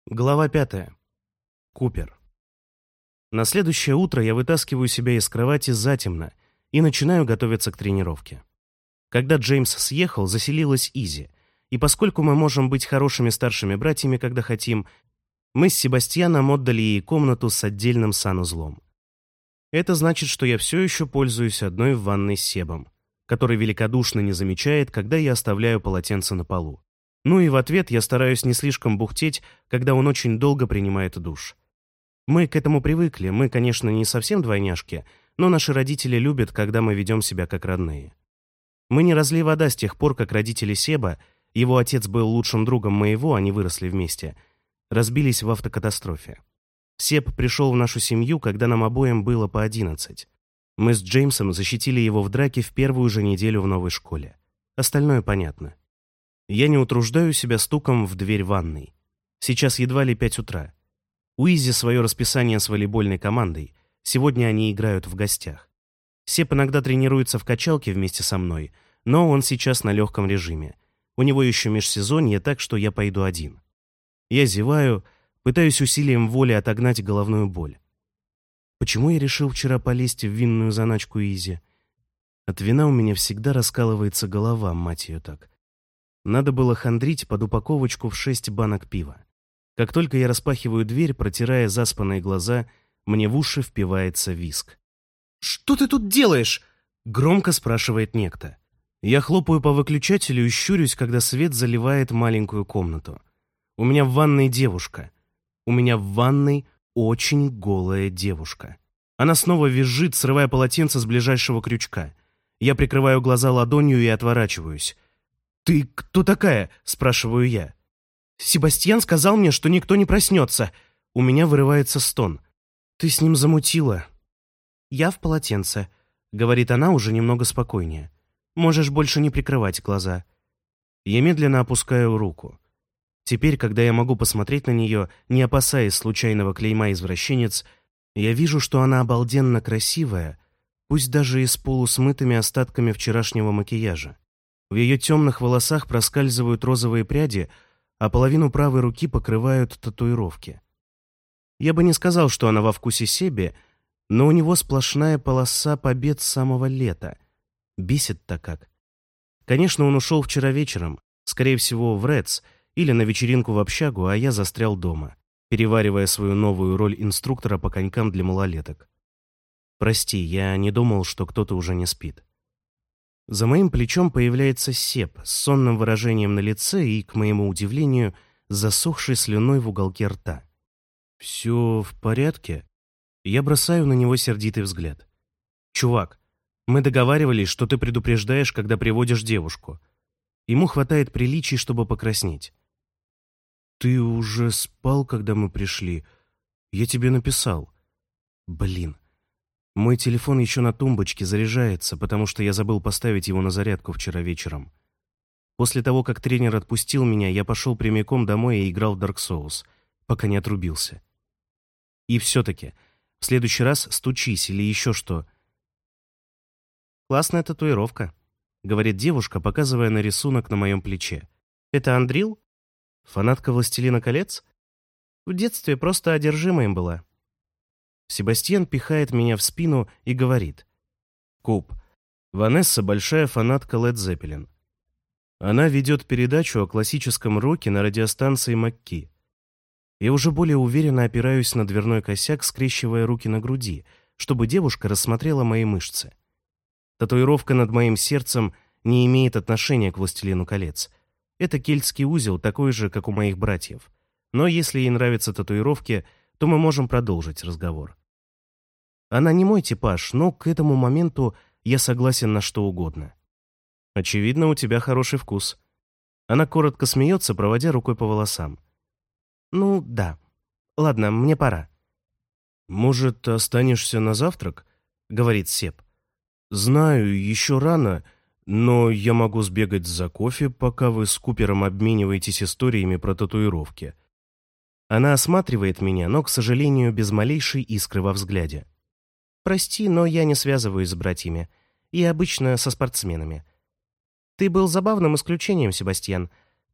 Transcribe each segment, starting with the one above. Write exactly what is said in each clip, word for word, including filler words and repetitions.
Глава пятая. Купер. На следующее утро я вытаскиваю себя из кровати затемно и начинаю готовиться к тренировке. Когда Джеймс съехал, заселилась Изи, и поскольку мы можем быть хорошими старшими братьями, когда хотим, мы с Себастьяном отдали ей комнату с отдельным санузлом. Это значит, что я все еще пользуюсь одной в ванной с Себом, который великодушно не замечает, когда я оставляю полотенце на полу. Ну и в ответ я стараюсь не слишком бухтеть, когда он очень долго принимает душ. Мы к этому привыкли, мы, конечно, не совсем двойняшки, но наши родители любят, когда мы ведем себя как родные. Мы не разлей вода с тех пор, как родители Себа, его отец был лучшим другом моего, они выросли вместе, разбились в автокатастрофе. Себ пришел в нашу семью, когда нам обоим было по одиннадцать. Мы с Джеймсом защитили его в драке в первую же неделю в новой школе. Остальное понятно. Я не утруждаю себя стуком в дверь ванной. Сейчас едва ли пять утра. У Изи свое расписание с волейбольной командой. Сегодня они играют в гостях. Сеп иногда тренируется в качалке вместе со мной, но он сейчас на легком режиме. У него еще межсезонье, так что я пойду один. Я зеваю, пытаюсь усилием воли отогнать головную боль. Почему я решил вчера полезть в винную заначку Изи? От вина у меня всегда раскалывается голова, мать ее так. Надо было хандрить под упаковочку в шесть банок пива. Как только я распахиваю дверь, протирая заспанные глаза, мне в уши впивается виск. «Что ты тут делаешь?» — громко спрашивает некто. Я хлопаю по выключателю и щурюсь, когда свет заливает маленькую комнату. У меня в ванной девушка. У меня в ванной очень голая девушка. Она снова визжит, срывая полотенце с ближайшего крючка. Я прикрываю глаза ладонью и отворачиваюсь. «Ты кто такая?» — спрашиваю я. «Себастьян сказал мне, что никто не проснется». У меня вырывается стон. «Ты с ним замутила». «Я в полотенце», — говорит она уже немного спокойнее. «Можешь больше не прикрывать глаза». Я медленно опускаю руку. Теперь, когда я могу посмотреть на нее, не опасаясь случайного клейма «извращенец», я вижу, что она обалденно красивая, пусть даже и с полусмытыми остатками вчерашнего макияжа. В ее темных волосах проскальзывают розовые пряди, а половину правой руки покрывают татуировки. Я бы не сказал, что она во вкусе Себе, но у него сплошная полоса побед с самого лета. Бесит-то как. Конечно, он ушел вчера вечером, скорее всего, в Редс или на вечеринку в общагу, а я застрял дома, переваривая свою новую роль инструктора по конькам для малолеток. Прости, я не думал, что кто-то уже не спит. За моим плечом появляется Себ с сонным выражением на лице и, к моему удивлению, засохшей слюной в уголке рта. «Все в порядке?» Я бросаю на него сердитый взгляд. «Чувак, мы договаривались, что ты предупреждаешь, когда приводишь девушку». Ему хватает приличий, чтобы покраснеть. «Ты уже спал, когда мы пришли? Я тебе написал». «Блин. Мой телефон еще на тумбочке заряжается, потому что я забыл поставить его на зарядку вчера вечером. После того, как тренер отпустил меня, я пошел прямиком домой и играл в Dark Souls, пока не отрубился. И все-таки, в следующий раз стучись или еще что». «Классная татуировка», — говорит девушка, показывая на рисунок на моем плече. «Это Андрил? Фанатка «Властелина колец»? В детстве просто одержима им была». Себастьян пихает меня в спину и говорит: «Куп, Ванесса большая фанатка Led Zeppelin. Она ведет передачу о классическом роке на радиостанции МакКи. Я уже более уверенно опираюсь на дверной косяк, скрещивая руки на груди, чтобы девушка рассмотрела мои мышцы. Татуировка над моим сердцем не имеет отношения к «Властелину колец». Это кельтский узел, такой же, как у моих братьев. Но если ей нравятся татуировки, то мы можем продолжить разговор. Она не мой типаж, но к этому моменту я согласен на что угодно. Очевидно, у тебя хороший вкус». Она коротко смеется, проводя рукой по волосам. «Ну, да. Ладно, мне пора». «Может, останешься на завтрак?» — говорит Себ. «Знаю, еще рано, но я могу сбегать за кофе, пока вы с Купером обмениваетесь историями про татуировки». Она осматривает меня, но, к сожалению, без малейшей искры во взгляде. «Прости, но я не связываюсь с братьями. И обычно со спортсменами. Ты был забавным исключением, Себастьян.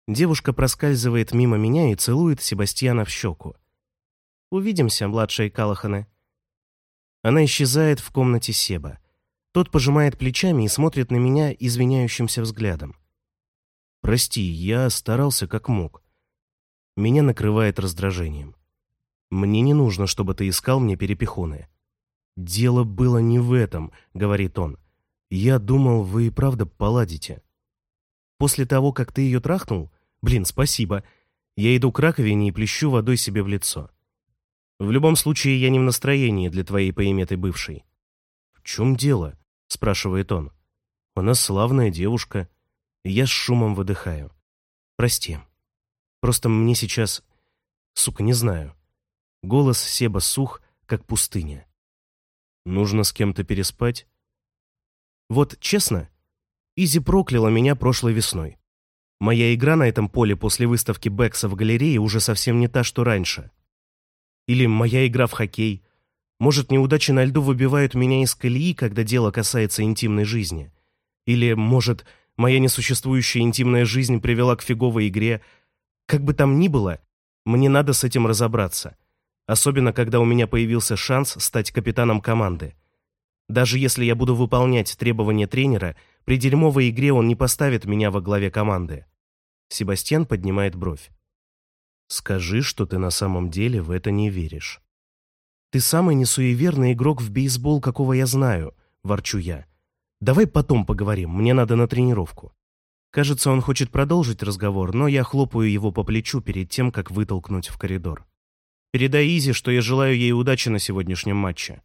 Девушка проскальзывает мимо меня и целует Себастьяна в щеку. «Увидимся, младшие Калаханы». Она исчезает в комнате Себа. Тот пожимает плечами и смотрит на меня извиняющимся взглядом. «Прости, я старался как мог». Меня накрывает раздражением. «Мне не нужно, чтобы ты искал мне перепихоны». «Дело было не в этом», — говорит он. «Я думал, вы и правда поладите». «После того, как ты ее трахнул? Блин, спасибо. Я иду к раковине и плещу водой себе в лицо. В любом случае, я не в настроении для твоей поиметой бывшей». «В чем дело?» — спрашивает он. «Она славная девушка». Я с шумом выдыхаю. «Прости. Просто мне сейчас... Сука, не знаю». Голос Себа сух, как пустыня. «Нужно с кем-то переспать?» Вот честно, Изи прокляла меня прошлой весной. Моя игра на этом поле после выставки Бэкса в галерее уже совсем не та, что раньше. Или моя игра в хоккей. Может, неудачи на льду выбивают меня из колеи, когда дело касается интимной жизни. Или, может, моя несуществующая интимная жизнь привела к фиговой игре. Как бы там ни было, мне надо с этим разобраться. Особенно, когда у меня появился шанс стать капитаном команды. Даже если я буду выполнять требования тренера, при дерьмовой игре он не поставит меня во главе команды. Себастьян поднимает бровь. «Скажи, что ты на самом деле в это не веришь». «Ты самый несуеверный игрок в бейсбол, какого я знаю», — ворчу я. «Давай потом поговорим, мне надо на тренировку». Кажется, он хочет продолжить разговор, но я хлопаю его по плечу перед тем, как вытолкнуть в коридор. «Передай Изи, что я желаю ей удачи на сегодняшнем матче».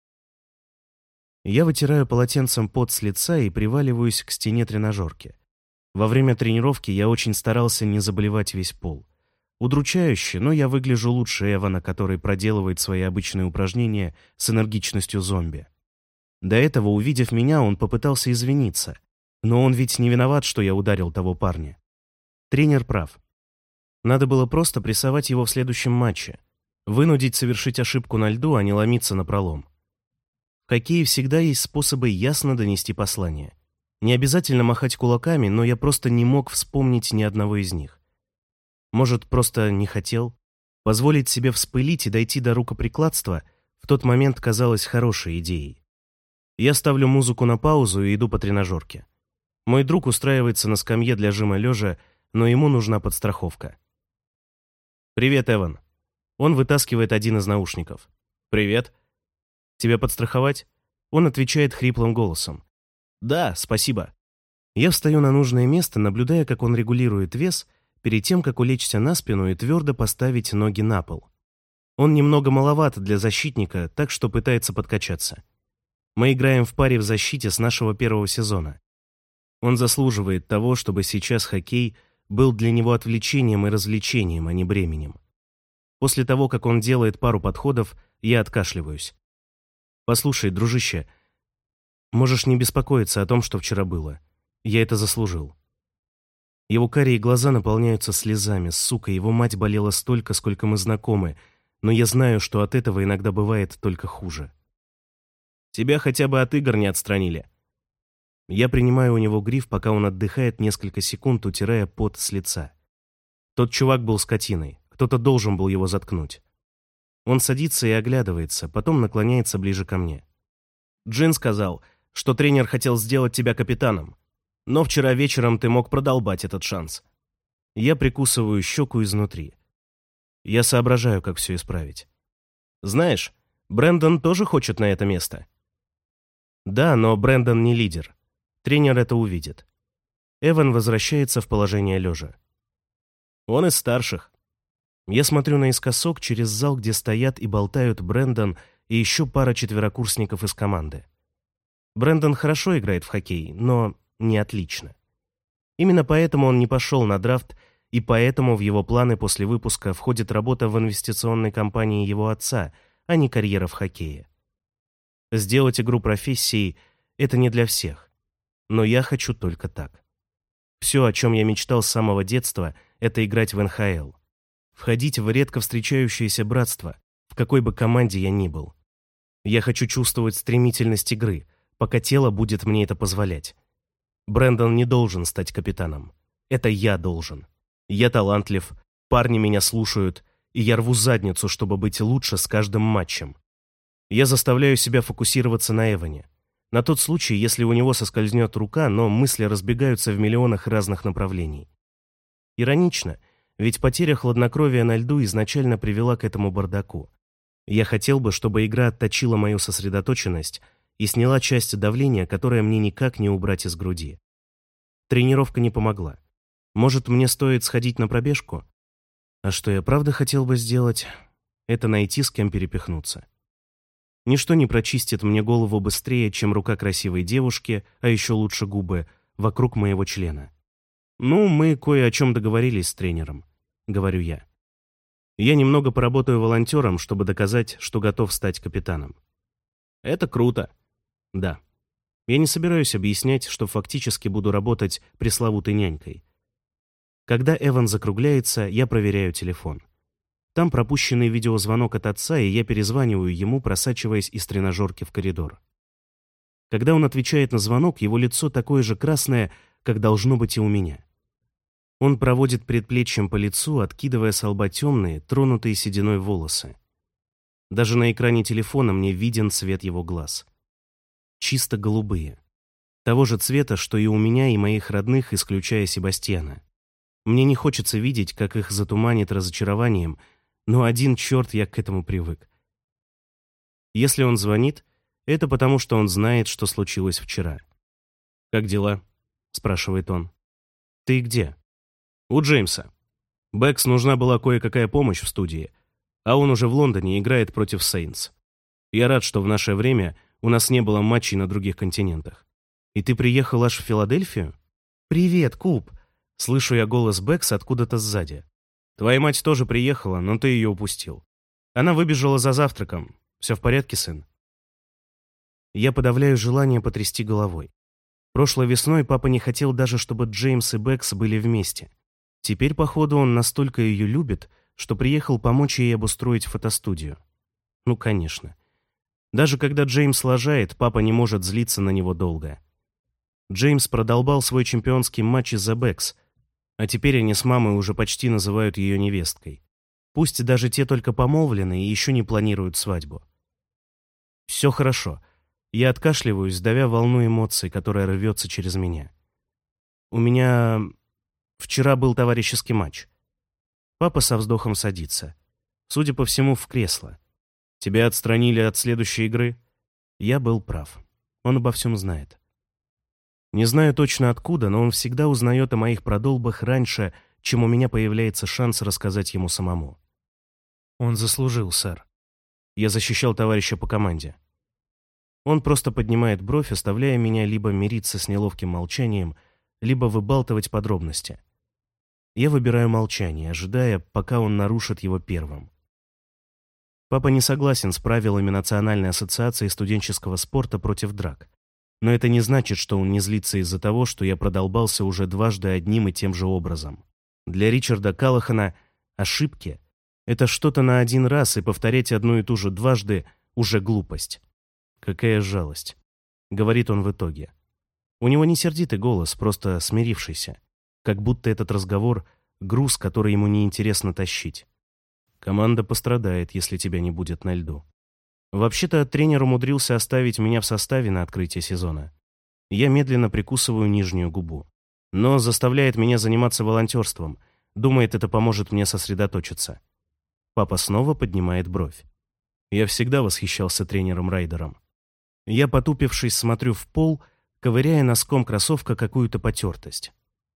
Я вытираю полотенцем пот с лица и приваливаюсь к стене тренажерки. Во время тренировки я очень старался не заболевать весь пол. Удручающе, но я выгляжу лучше Эвана, который проделывает свои обычные упражнения с энергичностью зомби. До этого, увидев меня, он попытался извиниться. Но он ведь не виноват, что я ударил того парня. Тренер прав. Надо было просто прессовать его в следующем матче. Вынудить совершить ошибку на льду, а не ломиться напролом. В хоккее всегда есть способы ясно донести послание. Не обязательно махать кулаками, но я просто не мог вспомнить ни одного из них. Может, просто не хотел? Позволить себе вспылить и дойти до рукоприкладства в тот момент казалось хорошей идеей. Я ставлю музыку на паузу и иду по тренажерке. Мой друг устраивается на скамье для жима лежа, но ему нужна подстраховка. «Привет, Эван». Он вытаскивает один из наушников. «Привет. Тебя подстраховать?» Он отвечает хриплым голосом. «Да, спасибо». Я встаю на нужное место, наблюдая, как он регулирует вес, перед тем, как улечься на спину и твердо поставить ноги на пол. Он немного маловат для защитника, так что пытается подкачаться. Мы играем в паре в защите с нашего первого сезона. Он заслуживает того, чтобы сейчас хоккей был для него отвлечением и развлечением, а не бременем. После того, как он делает пару подходов, я откашливаюсь. «Послушай, дружище, можешь не беспокоиться о том, что вчера было. Я это заслужил». Его карие глаза наполняются слезами. Сука, его мать болела столько, сколько мы знакомы, но я знаю, что от этого иногда бывает только хуже. «Тебя хотя бы от игр не отстранили». Я принимаю у него гриф, пока он отдыхает несколько секунд, утирая пот с лица. Тот чувак был скотиной. Кто-то должен был его заткнуть. Он садится и оглядывается, потом наклоняется ближе ко мне. «Джин сказал, что тренер хотел сделать тебя капитаном, но вчера вечером ты мог продолбать этот шанс». Я прикусываю щеку изнутри. Я соображаю, как все исправить. «Знаешь, Брэндон тоже хочет на это место». «Да, но Брэндон не лидер. Тренер это увидит». Эван возвращается в положение лежа. «Он из старших». Я смотрю наискосок через зал, где стоят и болтают Брэндон и еще пара четверокурсников из команды. Брэндон хорошо играет в хоккей, но не отлично. Именно поэтому он не пошел на драфт, и поэтому в его планы после выпуска входит работа в инвестиционной компании его отца, а не карьера в хоккее. Сделать игру профессией — это не для всех. Но я хочу только так. Все, о чем я мечтал с самого детства, это играть в эн ха эл. Входить в редко встречающееся братство, в какой бы команде я ни был. Я хочу чувствовать стремительность игры, пока тело будет мне это позволять. Брэндон не должен стать капитаном. Это я должен. Я талантлив, парни меня слушают, и я рву задницу, чтобы быть лучше с каждым матчем. Я заставляю себя фокусироваться на Эване. На тот случай, если у него соскользнет рука, но мысли разбегаются в миллионах разных направлений. Иронично, ведь потеря хладнокровия на льду изначально привела к этому бардаку. Я хотел бы, чтобы игра отточила мою сосредоточенность и сняла часть давления, которое мне никак не убрать из груди. Тренировка не помогла. Может, мне стоит сходить на пробежку? А что я правда хотел бы сделать, это найти с кем перепихнуться. Ничто не прочистит мне голову быстрее, чем рука красивой девушки, а еще лучше губы, вокруг моего члена. «Ну, мы кое о чем договорились с тренером», — говорю я. «Я немного поработаю волонтером, чтобы доказать, что готов стать капитаном». «Это круто». «Да. Я не собираюсь объяснять, что фактически буду работать пресловутой нянькой». Когда Эван закругляется, я проверяю телефон. Там пропущенный видеозвонок от отца, и я перезваниваю ему, просачиваясь из тренажерки в коридор. Когда он отвечает на звонок, его лицо такое же красное, как должно быть и у меня. Он проводит предплечьем по лицу, откидывая с лба темные, тронутые сединой волосы. Даже на экране телефона мне виден цвет его глаз. Чисто голубые. Того же цвета, что и у меня и моих родных, исключая Себастьяна. Мне не хочется видеть, как их затуманит разочарованием, но один черт я к этому привык. Если он звонит, это потому, что он знает, что случилось вчера. «Как дела?» — спрашивает он. «Ты где?» «У Джеймса. Бэкс нужна была кое-какая помощь в студии, а он уже в Лондоне играет против Сейнтс. Я рад, что в наше время у нас не было матчей на других континентах. И ты приехал аж в Филадельфию?» «Привет, Куб!» Слышу я голос Бэкс откуда-то сзади. «Твоя мать тоже приехала, но ты ее упустил. Она выбежала за завтраком. Все в порядке, сын?» Я подавляю желание потрясти головой. Прошлой весной папа не хотел даже, чтобы Джеймс и Бэкс были вместе. Теперь, походу, он настолько ее любит, что приехал помочь ей обустроить фотостудию. Ну, конечно. Даже когда Джеймс лажает, папа не может злиться на него долго. Джеймс продолбал свой чемпионский матч из-за Бэкс, а теперь они с мамой уже почти называют ее невесткой. Пусть даже те только помолвлены и еще не планируют свадьбу. Все хорошо. Я откашливаюсь, давя волну эмоций, которая рвется через меня. У меня... Вчера был товарищеский матч. Папа со вздохом садится. Судя по всему, в кресло. Тебя отстранили от следующей игры? Я был прав. Он обо всем знает. Не знаю точно откуда, но он всегда узнает о моих продолбах раньше, чем у меня появляется шанс рассказать ему самому. Он заслужил, сэр. Я защищал товарища по команде. Он просто поднимает бровь, оставляя меня либо мириться с неловким молчанием, либо выбалтывать подробности. Я выбираю молчание, ожидая, пока он нарушит его первым. Папа не согласен с правилами Национальной ассоциации студенческого спорта против драк. Но это не значит, что он не злится из-за того, что я продолбался уже дважды одним и тем же образом. Для Ричарда Каллахана ошибки — это что-то на один раз, и повторять одну и ту же дважды — уже глупость. «Какая жалость», — говорит он в итоге. У него не сердитый голос, просто смирившийся. Как будто этот разговор — груз, который ему неинтересно тащить. Команда пострадает, если тебя не будет на льду. Вообще-то тренер умудрился оставить меня в составе на открытие сезона. Я медленно прикусываю нижнюю губу. Но заставляет меня заниматься волонтерством. Думает, это поможет мне сосредоточиться. Папа снова поднимает бровь. Я всегда восхищался тренером Райдером. Я, потупившись, смотрю в пол, ковыряя носком кроссовка какую-то потертость.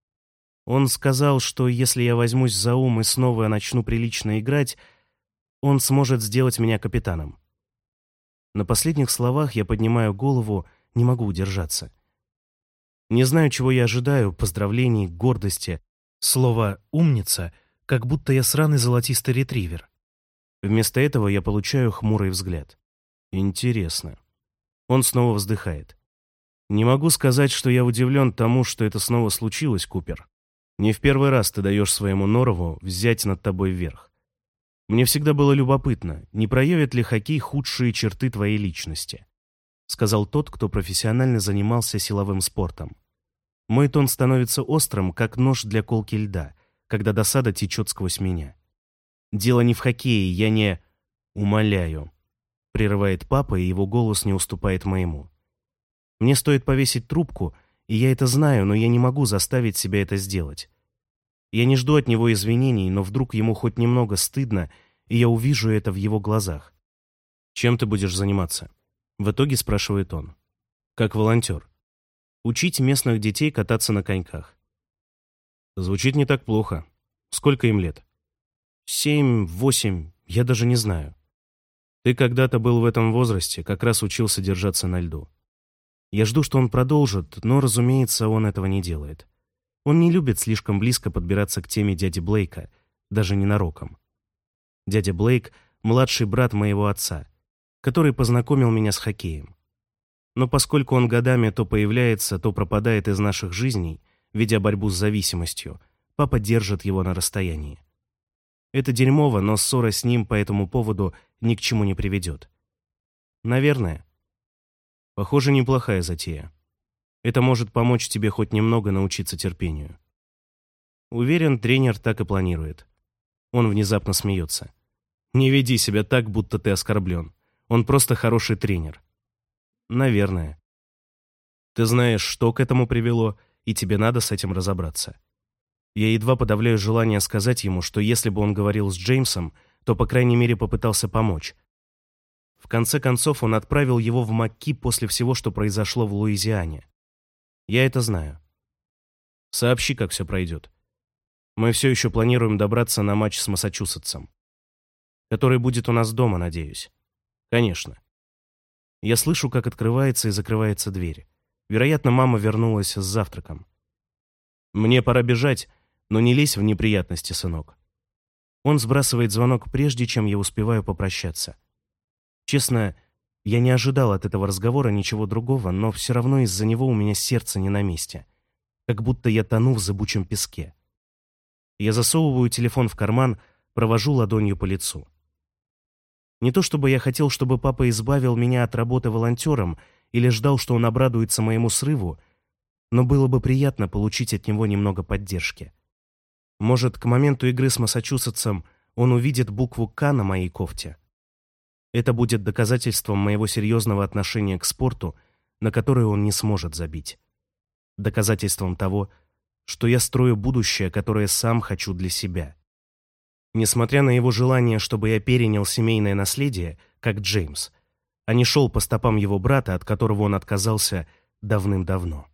Он сказал, что если я возьмусь за ум и снова начну прилично играть, он сможет сделать меня капитаном. На последних словах я поднимаю голову, не могу удержаться. Не знаю, чего я ожидаю, поздравлений, гордости. Слово «умница», как будто я сраный золотистый ретривер. Вместо этого я получаю хмурый взгляд. Интересно. Он снова вздыхает. Не могу сказать, что я удивлен тому, что это снова случилось, Купер. Не в первый раз ты даешь своему Норову взять над тобой верх. Мне всегда было любопытно, не проявит ли хоккей худшие черты твоей личности, сказал тот, кто профессионально занимался силовым спортом. Мой тон становится острым, как нож для колки льда, когда досада течет сквозь меня. «Дело не в хоккее, я не...» «Умоляю», — прерывает папа, и его голос не уступает моему. Мне стоит повесить трубку, и я это знаю, но я не могу заставить себя это сделать. Я не жду от него извинений, но вдруг ему хоть немного стыдно, и я увижу это в его глазах. «Чем ты будешь заниматься?» В итоге спрашивает он. «Как волонтер. Учить местных детей кататься на коньках». Звучит не так плохо. Сколько им лет? Семь, восемь, я даже не знаю. Ты когда-то был в этом возрасте, как раз учился держаться на льду. Я жду, что он продолжит, но, разумеется, он этого не делает. Он не любит слишком близко подбираться к теме дяди Блейка, даже ненароком. Дядя Блейк — младший брат моего отца, который познакомил меня с хоккеем. Но поскольку он годами то появляется, то пропадает из наших жизней, ведя борьбу с зависимостью, папа держит его на расстоянии. Это дерьмово, но ссора с ним по этому поводу ни к чему не приведет. Наверное. Похоже, неплохая затея. Это может помочь тебе хоть немного научиться терпению. Уверен, тренер так и планирует. Он внезапно смеется. Не веди себя так, будто ты оскорблен. Он просто хороший тренер. Наверное. Ты знаешь, что к этому привело, и тебе надо с этим разобраться. Я едва подавляю желание сказать ему, что если бы он говорил с Джеймсом, то, по крайней мере, попытался помочь. В конце концов, он отправил его в МакКи после всего, что произошло в Луизиане. Я это знаю. Сообщи, как все пройдет. Мы все еще планируем добраться на матч с Массачусетсом, который будет у нас дома, надеюсь. Конечно. Я слышу, как открывается и закрывается дверь. Вероятно, мама вернулась с завтраком. Мне пора бежать, но не лезь в неприятности, сынок. Он сбрасывает звонок прежде, чем я успеваю попрощаться. Честно, я не ожидал от этого разговора ничего другого, но все равно из-за него у меня сердце не на месте. Как будто я тону в зыбучем песке. Я засовываю телефон в карман, провожу ладонью по лицу. Не то чтобы я хотел, чтобы папа избавил меня от работы волонтером или ждал, что он обрадуется моему срыву, но было бы приятно получить от него немного поддержки. Может, к моменту игры с Массачусетсом он увидит букву «К» на моей кофте. Это будет доказательством моего серьезного отношения к спорту, на которое он не сможет забить. Доказательством того, что я строю будущее, которое сам хочу для себя. Несмотря на его желание, чтобы я перенял семейное наследие, как Джеймс, а не шел по стопам его брата, от которого он отказался давным-давно.